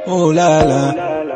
Oh la la,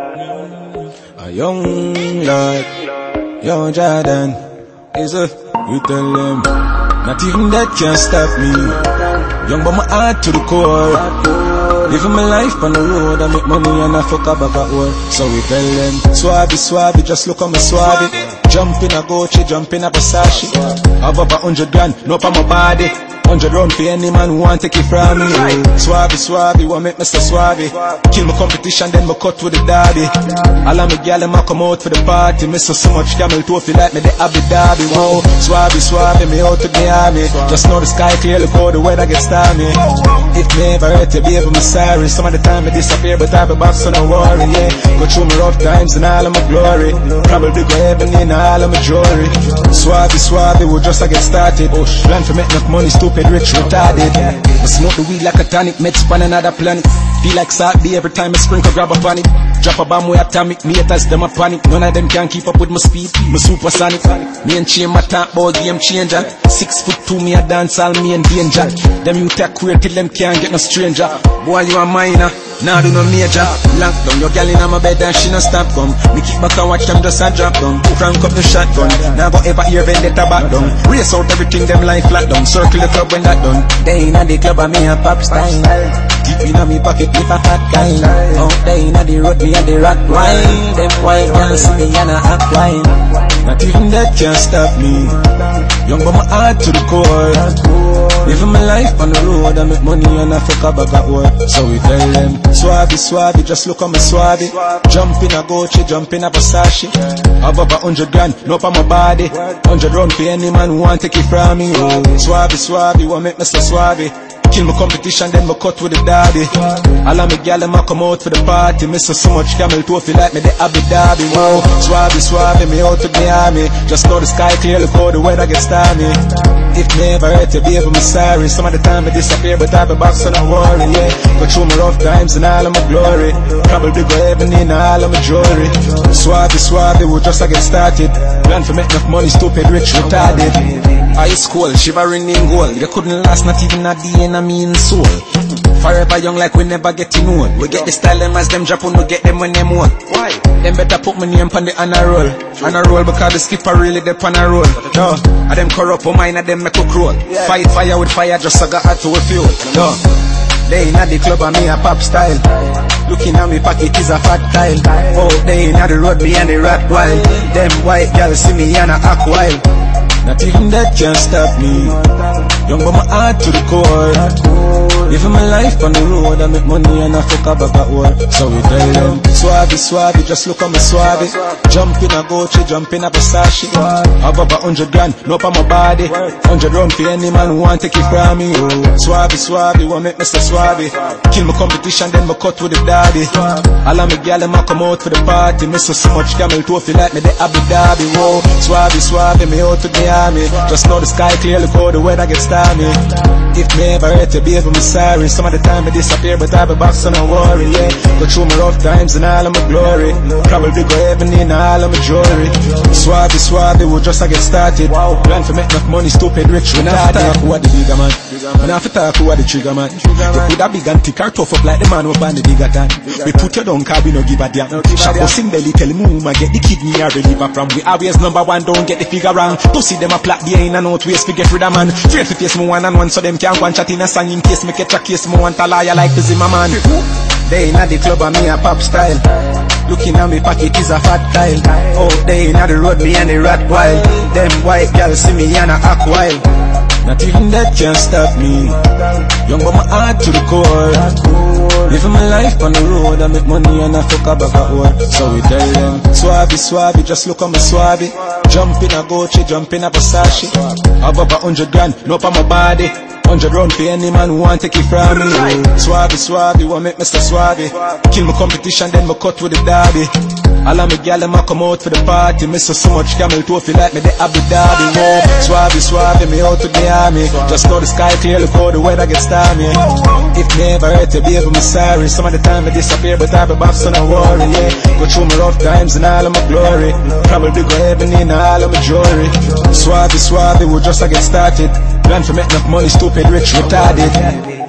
a young lad, young Jordan, is a, you tell them, not even that can stop me. Young but my heart to the core, living my life on the road, I make money and I fuck up at work. So we tell them, swabby, swabby, just look on my swabby. Jump in a Gucci, jump in a Versace. Have about 100 grand, no pa my body. 100 round for any man who want take it from me. Swabby, swabby, want make Mr. Swabby. Kill my competition, then my cut with the derby. All of my gal and come out for the party. Miss so much camel toe, feel like me the Abu Dhabi. Whoa, swabby, swabby, me out to the army. Just know the sky clear, look how the weather gets stormy. If me ever hurt you, baby, me sorry. Some of the time I disappear, but I be back, so no worry, yeah. Go through my rough times and all of my glory. Probably go heaven in all of my jewelry. Swabby, swabby, we just get started. Plan to make enough money, stupid, rich, retarded. I smoke the weed like a tonic, meds on another planet. Feel like Saturday every time I sprinkle, grab a panic. Drop a bomb way atomic, me haters, them a panic. None of them can keep up with my speed, my supersonic. Me and chain my talk about game changer. 6'2", me a dance all me and danger. Them you take queer till them can't get no stranger. Boy you a minor, now do no major. Lock down your gal in my bed and she no stop come. Me kick back and watch them just a drop down. Crank up the shotgun, now go ever hear vendetta back down. Race out everything them line flat down. Circle the club when that done. They inna the club and me a pop style. Deep inna me pocket with a fat guy. Out there inna the road me a the rock wine. Them white girls see me and a act wine. Not even that can stop me. Young but my heart to the core. Living my life on the road, I make money and I fuck up back at work. So we tell them, swabby, swabby, just look on my swabby. Jump in a Gucci, jump in a Versace. Have about 100 grand, no pa my body. 100 round for any man who want take it from me. Oh, swabby, swabby, want make Mr. Swabby. Kill my competition, then my cut with the derby. All of my gal and come out for the party. Miss so much camel toe, feel like me the Abu Dhabi. Whoa, swabby, swabby, me out to the army. Just know the sky clear, look how the weather gets stormy. If me ever hurt you, baby, me sorry. Some of the time I disappear, but I be back, so don't worry, yeah. Go through my rough times and all of my glory. Probably go heaven in all of my jewelry. Swabby, swabby, we just get started. Plan to make enough money, stupid, rich, retarded. High school, shivering in gold. You couldn't last not even a day in a mean soul. Forever young like we never getting old. We get the style them as them drop on, we get them when them old. Why? Them better put my name on the honor roll. Honor roll because the skipper really the on a roll. No, and them corrupt for mine and them make a crawl. Fight fire with fire just so got hot to a fuel. No, they inna the club and me a pop style. Looking at me pocket is a fat tile. Oh, they inna the road me and the rat wild. Them white girls see me and a act wild. Not even that can stop me. Young but my heart to the core. Living my life on the road, I make money and I fuck up back at work. So we tell them, swabby, swabby, just look on my swabby. Jump in a Gucci, jump in a Versace. Have about 100 grand, no pa my body. 100 round for any man who want take it from me. Oh, swabby, swabby, want make Mr. Swabby. Kill my competition, then my cut with the derby. All of my gal and come out for the party. Miss so much camel toe, feel like me the Abu Dhabi. Whoa, swabby, swabby, me out to the army. Just know the sky clear, look how the weather gets stormy. If me ever hurt you, baby, me sorry. Some of the time I disappear, but I be back, so don't worry, yeah. Go through my rough times and all of my glory. Probably go heaven in all of my jewelry. Swabby, swabby, we just get started. Plan to make enough money, stupid, rich, retarded. When I talk who are the bigger man, when I talk who are the trigger man. We put a big and thick or tough up like the man who on the bigger tan. We put you down, cause we no give a damn. Shop us in belly, tell him who get the kidney or reliever from. We always number one, don't get the figure wrong. To see them a plot the in and out waste, we get rid of man. Straight to face me one and one, so them can't go and chat in a song in case me catch a case, me want a liar like the Zimmerman. They inna the club and me a pop style. Looking at me pocket is a fat tile. Oh, they inna the road me and the rat wild. Them white girls see me and a act wild. Not even that can stop me. Young but my heart to the core. Living my life on the road, I make money and I fuck up back at work. So we tell them, swabby, swabby, just look on my swabby. Jump in a Gucci, jump in a Versace. Have about 100 grand, no pa my body. 100 round for any man who want take it from me. Swabby, swabby, want make Mr. Swabby. Kill my competition, then my cut with the derby. All of my gal and come out for the party. Miss so much camel toe, feel like me the Abu Dhabi. Whoa, swabby, swabby, me out to the army. Just know the sky clear, look how the weather gets stormy. If me ever hurt you, baby, me sorry. Some of the time I disappear, but I be back, so don't worry, yeah. Go through my rough times and all of my glory. Probably go heaven in all of my jewelry. Swabby, swabby, we just get started. Plan to make enough money, stupid, rich, retarded.